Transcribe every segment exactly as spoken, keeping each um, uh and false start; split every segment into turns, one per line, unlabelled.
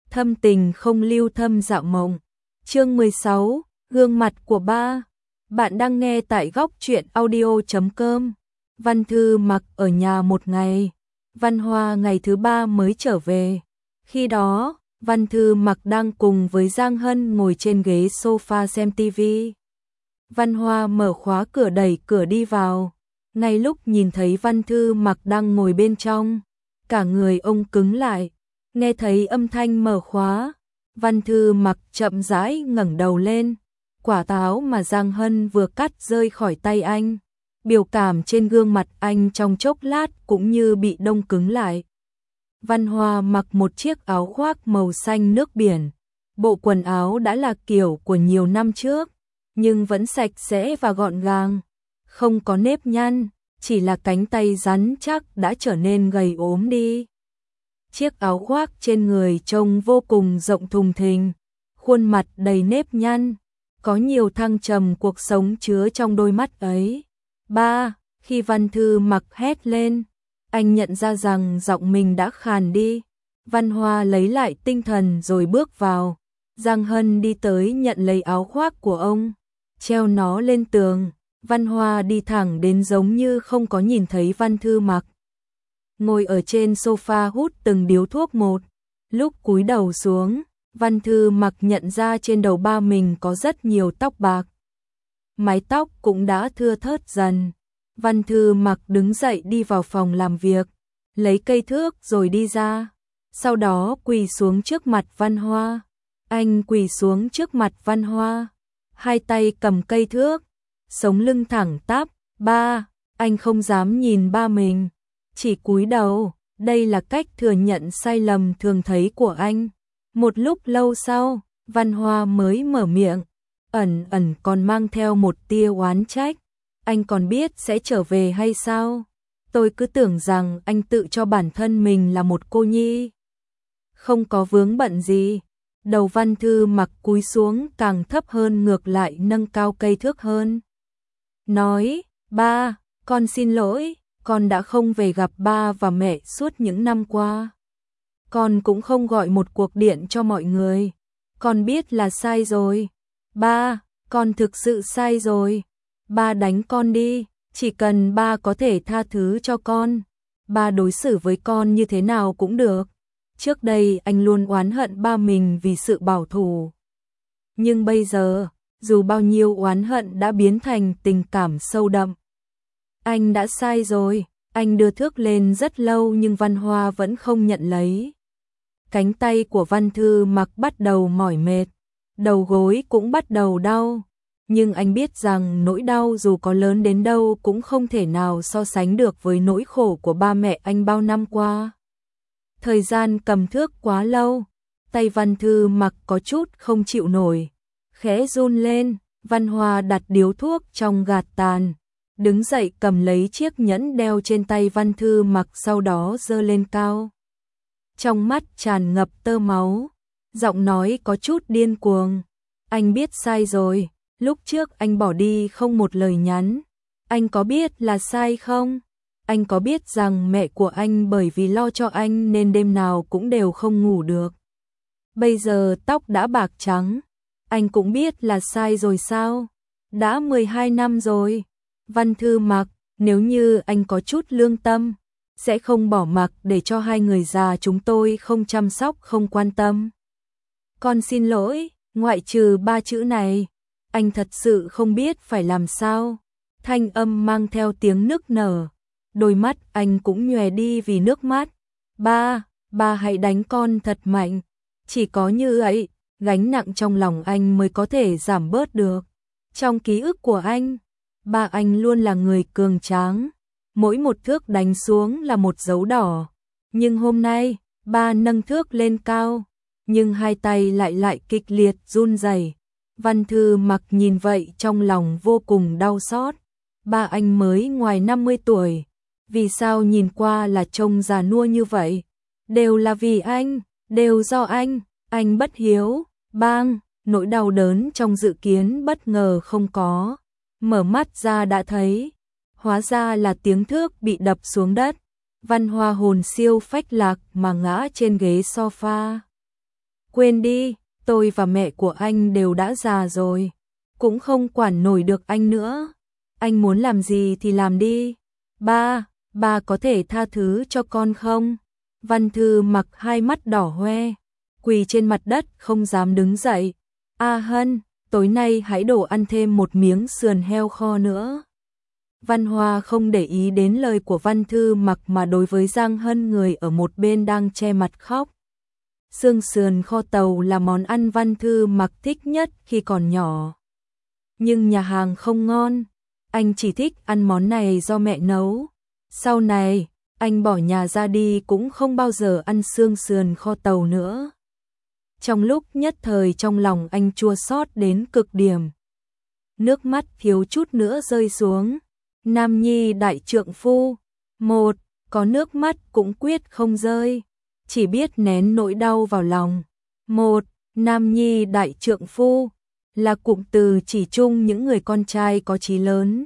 Thâm tình không lưu thâm dạo mộng. Chương mười sáu, gương mặt của ba. Bạn đang nghe tại góc truyện audio chấm com. Văn Thư Mặc ở nhà một ngày. Văn Hoa ngày thứ ba mới trở về. Khi đó, Văn Thư Mặc đang cùng với Giang Hân ngồi trên ghế sofa xem tivi. Văn Hoa mở khóa cửa đẩy cửa đi vào. Ngay lúc nhìn thấy Văn Thư Mặc đang ngồi bên trong, cả người ông cứng lại. Nghe thấy âm thanh mở khóa, Văn Thư Mặc chậm rãi ngẩng đầu lên. Quả táo mà Giang Hân vừa cắt rơi khỏi tay anh. Biểu cảm trên gương mặt anh trong chốc lát cũng như bị đông cứng lại. Văn Hoa mặc một chiếc áo khoác màu xanh nước biển. Bộ quần áo đã là kiểu của nhiều năm trước, nhưng vẫn sạch sẽ và gọn gàng, không có nếp nhăn, chỉ là cánh tay rắn chắc đã trở nên gầy ốm đi. Chiếc áo khoác trên người trông vô cùng rộng thùng thình, khuôn mặt đầy nếp nhăn, có nhiều thăng trầm cuộc sống chứa trong đôi mắt ấy. Ba, khi Văn Thư Mặc hét lên, anh nhận ra rằng giọng mình đã khàn đi. Văn Hoa lấy lại tinh thần rồi bước vào. Giang Hân đi tới nhận lấy áo khoác của ông, treo nó lên tường. Văn Hoa đi thẳng đến giống như không có nhìn thấy Văn Thư Mặc. Ngồi ở trên sofa hút từng điếu thuốc một. Lúc cúi đầu xuống, Văn Thư Mặc nhận ra trên đầu ba mình có rất nhiều tóc bạc. Mái tóc cũng đã thưa thớt dần. Văn Thư Mặc đứng dậy đi vào phòng làm việc, lấy cây thước rồi đi ra. Sau đó quỳ xuống trước mặt Văn Hoa. Anh quỳ xuống trước mặt Văn Hoa, hai tay cầm cây thước, sống lưng thẳng tắp. Ba, anh không dám nhìn ba mình, chỉ cúi đầu. Đây là cách thừa nhận sai lầm thường thấy của anh. Một lúc lâu sau, Văn Hoa mới mở miệng, ẩn ẩn còn mang theo một tia oán trách. Anh còn biết sẽ trở về hay sao? Tôi cứ tưởng rằng anh tự cho bản thân mình là một cô nhi, không có vướng bận gì. Đầu Văn Thư Mặc cúi xuống càng thấp hơn, ngược lại nâng cao cây thước hơn. Nói, ba, con xin lỗi, con đã không về gặp ba và mẹ suốt những năm qua. Con cũng không gọi một cuộc điện cho mọi người. Con biết là sai rồi. Ba, con thực sự sai rồi. Ba đánh con đi, chỉ cần ba có thể tha thứ cho con. Ba đối xử với con như thế nào cũng được. Trước đây anh luôn oán hận ba mình vì sự bảo thủ. Nhưng bây giờ, dù bao nhiêu oán hận đã biến thành tình cảm sâu đậm. Anh đã sai rồi. Anh đưa thước lên rất lâu nhưng Văn Hoa vẫn không nhận lấy. Cánh tay của Văn Thư Mặc bắt đầu mỏi mệt, đầu gối cũng bắt đầu đau. Nhưng anh biết rằng nỗi đau dù có lớn đến đâu cũng không thể nào so sánh được với nỗi khổ của ba mẹ anh bao năm qua. Thời gian cầm thước quá lâu, tay Văn Thư Mặc có chút không chịu nổi, khẽ run lên. Văn Hoa đặt điếu thuốc trong gạt tàn, đứng dậy cầm lấy chiếc nhẫn đeo trên tay Văn Thư Mặc, sau đó giơ lên cao. Trong mắt tràn ngập tơ máu, giọng nói có chút điên cuồng. Anh biết sai rồi, lúc trước anh bỏ đi không một lời nhắn. Anh có biết là sai không? Anh có biết rằng mẹ của anh bởi vì lo cho anh nên đêm nào cũng đều không ngủ được. Bây giờ tóc đã bạc trắng, anh cũng biết là sai rồi sao? Đã mười hai năm rồi. Văn Thư Mặc, nếu như anh có chút lương tâm, sẽ không bỏ mặc để cho hai người già chúng tôi không chăm sóc, không quan tâm. Con xin lỗi, ngoại trừ ba chữ này, anh thật sự không biết phải làm sao. Thanh âm mang theo tiếng nức nở, đôi mắt anh cũng nhòe đi vì nước mắt. Ba, ba hãy đánh con thật mạnh, chỉ có như vậy, gánh nặng trong lòng anh mới có thể giảm bớt được. Trong ký ức của anh, ba anh luôn là người cường tráng, mỗi một thước đánh xuống là một dấu đỏ. Nhưng hôm nay, ba nâng thước lên cao, nhưng hai tay lại lại kịch liệt run rẩy. Văn Thư Mặc nhìn vậy trong lòng vô cùng đau xót. Ba anh mới ngoài năm mươi tuổi, vì sao nhìn qua là trông già nua như vậy? Đều là vì anh, đều do anh, anh bất hiếu. Bang, nỗi đau đớn trong dự kiến bất ngờ không có. Mở mắt ra đã thấy, hóa ra là tiếng thước bị đập xuống đất. Văn Hoa hồn siêu phách lạc mà ngã trên ghế sofa. Quên đi, tôi và mẹ của anh đều đã già rồi, cũng không quản nổi được anh nữa. Anh muốn làm gì thì làm đi. Ba, ba có thể tha thứ cho con không? Văn Thư Mặc hai mắt đỏ hoe, quỳ trên mặt đất không dám đứng dậy. A Hân, tối nay hãy đổ ăn thêm một miếng sườn heo kho nữa. Văn Hoa không để ý đến lời của Văn Thư Mặc mà đối với Giang Hân người ở một bên đang che mặt khóc. Xương sườn kho tàu là món ăn Văn Thư Mặc thích nhất khi còn nhỏ. Nhưng nhà hàng không ngon, anh chỉ thích ăn món này do mẹ nấu. Sau này, anh bỏ nhà ra đi cũng không bao giờ ăn xương sườn kho tàu nữa. Trong lúc nhất thời trong lòng anh chua xót đến cực điểm. Nước mắt thiếu chút nữa rơi xuống. Nam nhi đại trượng phu. Một, có nước mắt cũng quyết không rơi, chỉ biết nén nỗi đau vào lòng. Một, nam nhi đại trượng phu là cụm từ chỉ chung những người con trai có chí lớn,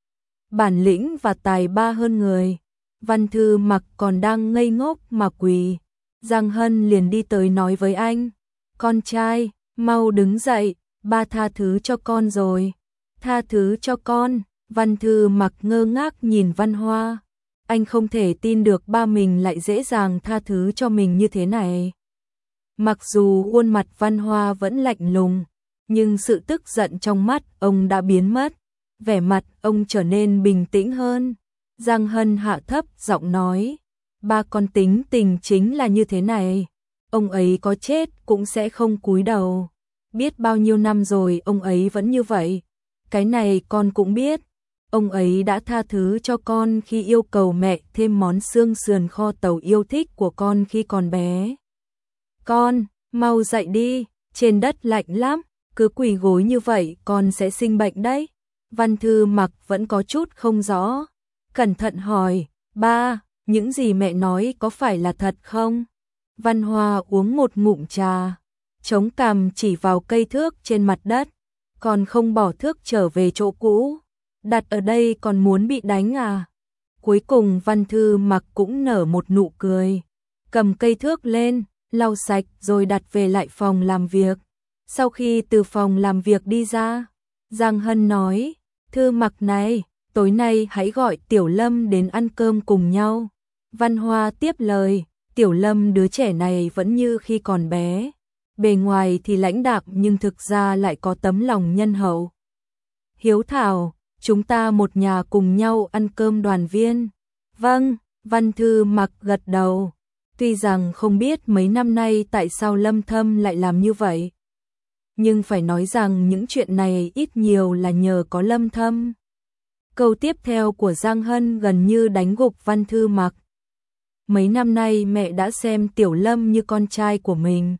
bản lĩnh và tài ba hơn người. Văn Thư Mặc còn đang ngây ngốc mà quỳ, Giang Hân liền đi tới nói với anh, con trai, mau đứng dậy, ba tha thứ cho con rồi. Tha thứ cho con? Văn Thư Mặc ngơ ngác nhìn Văn Hoa, anh không thể tin được ba mình lại dễ dàng tha thứ cho mình như thế này. Mặc dù khuôn mặt Văn Hoa vẫn lạnh lùng, nhưng sự tức giận trong mắt ông đã biến mất, vẻ mặt ông trở nên bình tĩnh hơn. Giang Hân hạ thấp giọng nói, ba con tính tình chính là như thế này, ông ấy có chết cũng sẽ không cúi đầu. Biết bao nhiêu năm rồi ông ấy vẫn như vậy, cái này con cũng biết. Ông ấy đã tha thứ cho con khi yêu cầu mẹ thêm món xương sườn kho tàu yêu thích của con khi còn bé. Con, mau dậy đi, trên đất lạnh lắm, cứ quỳ gối như vậy con sẽ sinh bệnh đấy. Văn Thư Mặc vẫn có chút không rõ, cẩn thận hỏi, ba, những gì mẹ nói có phải là thật không? Văn Hoa uống một ngụm trà, chống cằm chỉ vào cây thước trên mặt đất, còn không bỏ thước trở về chỗ cũ. Đặt ở đây còn muốn bị đánh à? Cuối cùng Văn Thư Mặc cũng nở một nụ cười, cầm cây thước lên, lau sạch rồi đặt về lại phòng làm việc. Sau khi từ phòng làm việc đi ra, Giang Hân nói, Thư Mặc này, tối nay hãy gọi Tiểu Lâm đến ăn cơm cùng nhau. Văn Hoa tiếp lời, Tiểu Lâm đứa trẻ này vẫn như khi còn bé, bề ngoài thì lãnh đạm nhưng thực ra lại có tấm lòng nhân hậu, hiếu thảo. Chúng ta một nhà cùng nhau ăn cơm đoàn viên. Vâng, Văn Thư Mặc gật đầu. Tuy rằng không biết mấy năm nay tại sao Lâm Thâm lại làm như vậy, nhưng phải nói rằng những chuyện này ít nhiều là nhờ có Lâm Thâm. Câu tiếp theo của Giang Hân gần như đánh gục Văn Thư Mặc. Mấy năm nay mẹ đã xem Tiểu Lâm như con trai của mình.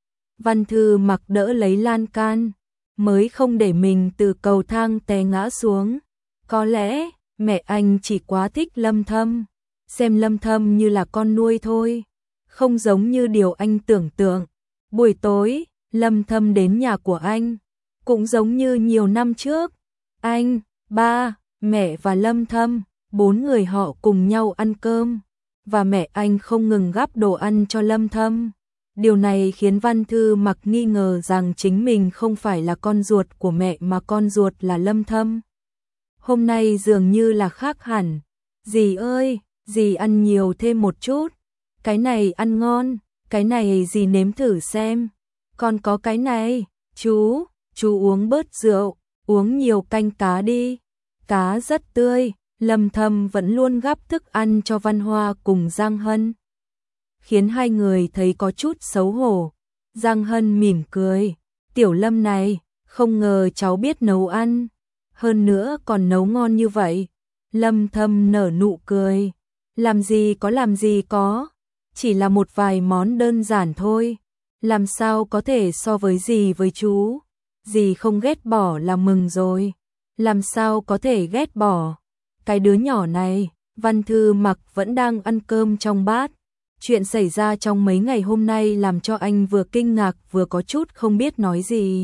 Văn Thư Mặc đỡ lấy lan can, mới không để mình từ cầu thang té ngã xuống. Có lẽ mẹ anh chỉ quá thích Lâm Thâm, xem Lâm Thâm như là con nuôi thôi, không giống như điều anh tưởng tượng. Buổi tối, Lâm Thâm đến nhà của anh, cũng giống như nhiều năm trước. Anh, ba, mẹ và Lâm Thâm, bốn người họ cùng nhau ăn cơm, và mẹ anh không ngừng gắp đồ ăn cho Lâm Thâm. Điều này khiến Văn Thư Mặc nghi ngờ rằng chính mình không phải là con ruột của mẹ mà con ruột là Lâm Thâm. Hôm nay dường như là khác hẳn. Dì ơi, dì ăn nhiều thêm một chút. Cái này ăn ngon, cái này dì nếm thử xem. Còn có cái này, chú, chú uống bớt rượu, uống nhiều canh cá đi. Cá rất tươi, Lâm Thâm vẫn luôn gắp thức ăn cho Văn Hoa cùng Giang Hân, khiến hai người thấy có chút xấu hổ. Giang Hân mỉm cười, Tiểu Lâm này, không ngờ cháu biết nấu ăn, hơn nữa còn nấu ngon như vậy. Lâm Thâm nở nụ cười, làm gì có làm gì có, chỉ là một vài món đơn giản thôi, làm sao có thể so với dì với chú, dì không ghét bỏ là mừng rồi, làm sao có thể ghét bỏ. Cái đứa nhỏ này, Văn Thư Mặc vẫn đang ăn cơm trong bát. Chuyện xảy ra trong mấy ngày hôm nay làm cho anh vừa kinh ngạc vừa có chút không biết nói gì.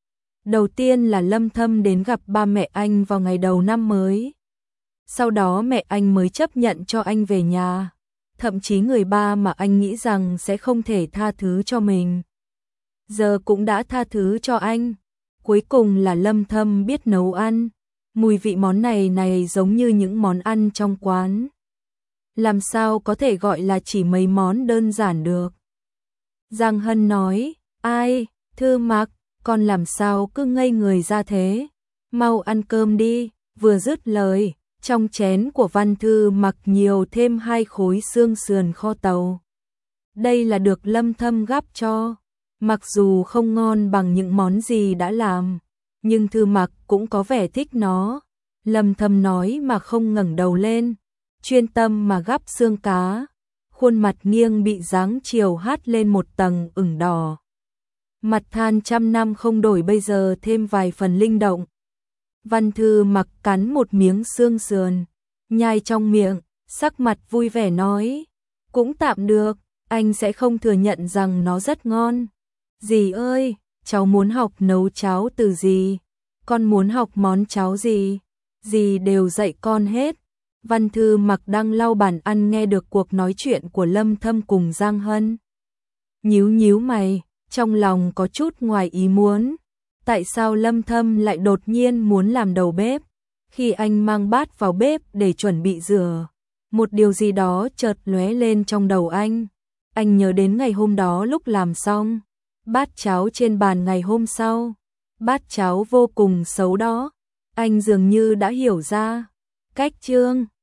Đầu tiên là Lâm Thâm đến gặp ba mẹ anh vào ngày đầu năm mới. Sau đó mẹ anh mới chấp nhận cho anh về nhà. Thậm chí người ba mà anh nghĩ rằng sẽ không thể tha thứ cho mình, giờ cũng đã tha thứ cho anh. Cuối cùng là Lâm Thâm biết nấu ăn. Mùi vị món này này giống như những món ăn trong quán. Làm sao có thể gọi là chỉ mấy món đơn giản được. Giang Hân nói, ai, Thư Mặc, con làm sao cứ ngây người ra thế. Mau ăn cơm đi, vừa dứt lời, trong chén của Văn Thư Mặc nhiều thêm hai khối xương sườn kho tàu. Đây là được Lâm Thâm gắp cho. Mặc dù không ngon bằng những món gì đã làm, nhưng Thư Mặc cũng có vẻ thích nó. Lâm Thâm nói mà không ngẩng đầu lên, chuyên tâm mà gắp xương cá. Khuôn mặt nghiêng bị dáng chiều hắt lên một tầng ửng đỏ. Mặt than trăm năm không đổi bây giờ thêm vài phần linh động. Văn Thư Mặc cắn một miếng xương sườn, nhai trong miệng, sắc mặt vui vẻ nói, cũng tạm được, anh sẽ không thừa nhận rằng nó rất ngon. Dì ơi, cháu muốn học nấu cháo từ dì. Con muốn học món cháo gì? Dì đều dạy con hết. Văn Thư Mặc đang lau bàn ăn nghe được cuộc nói chuyện của Lâm Thâm cùng Giang Hân. Nhíu nhíu mày, trong lòng có chút ngoài ý muốn. Tại sao Lâm Thâm lại đột nhiên muốn làm đầu bếp? Khi anh mang bát vào bếp để chuẩn bị rửa, một điều gì đó chợt lóe lên trong đầu anh. Anh nhớ đến ngày hôm đó lúc làm xong bát cháo trên bàn ngày hôm sau, bát cháo vô cùng xấu đó. Anh dường như đã hiểu ra. Cách chương